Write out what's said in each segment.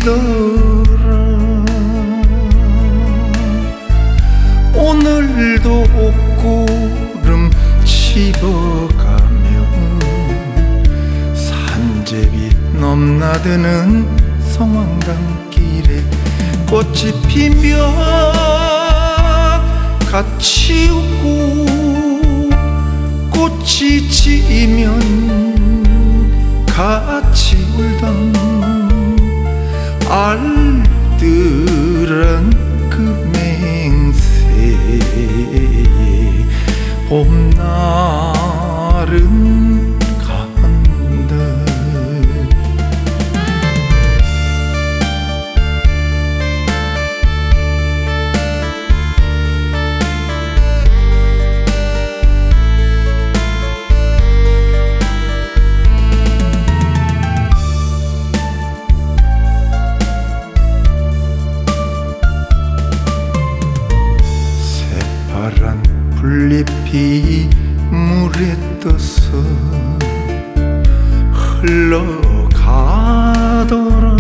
내리더라. 오늘도 옷구름 씹어가며 산제비 넘나드는 성황강길에 꽃이 피면 같이 웃고 꽃이 지면 같이 울던 알뜰한 그 맹세에 봄날은 간다. 파란 풀잎이 물에 떠서 흘러가더라.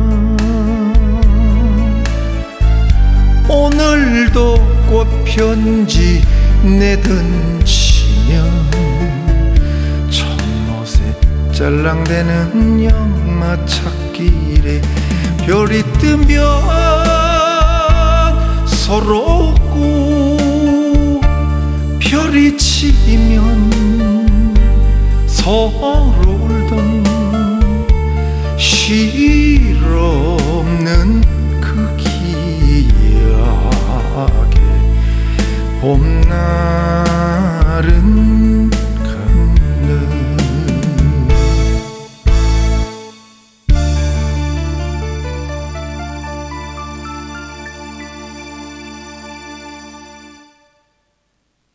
오늘도 꽃편지 내던지며 청못에 짤랑대는 영마찻길에 별이 뜨면 서로 웃고 별이 지면 서로 울던 실없는 그 기약에 봄날은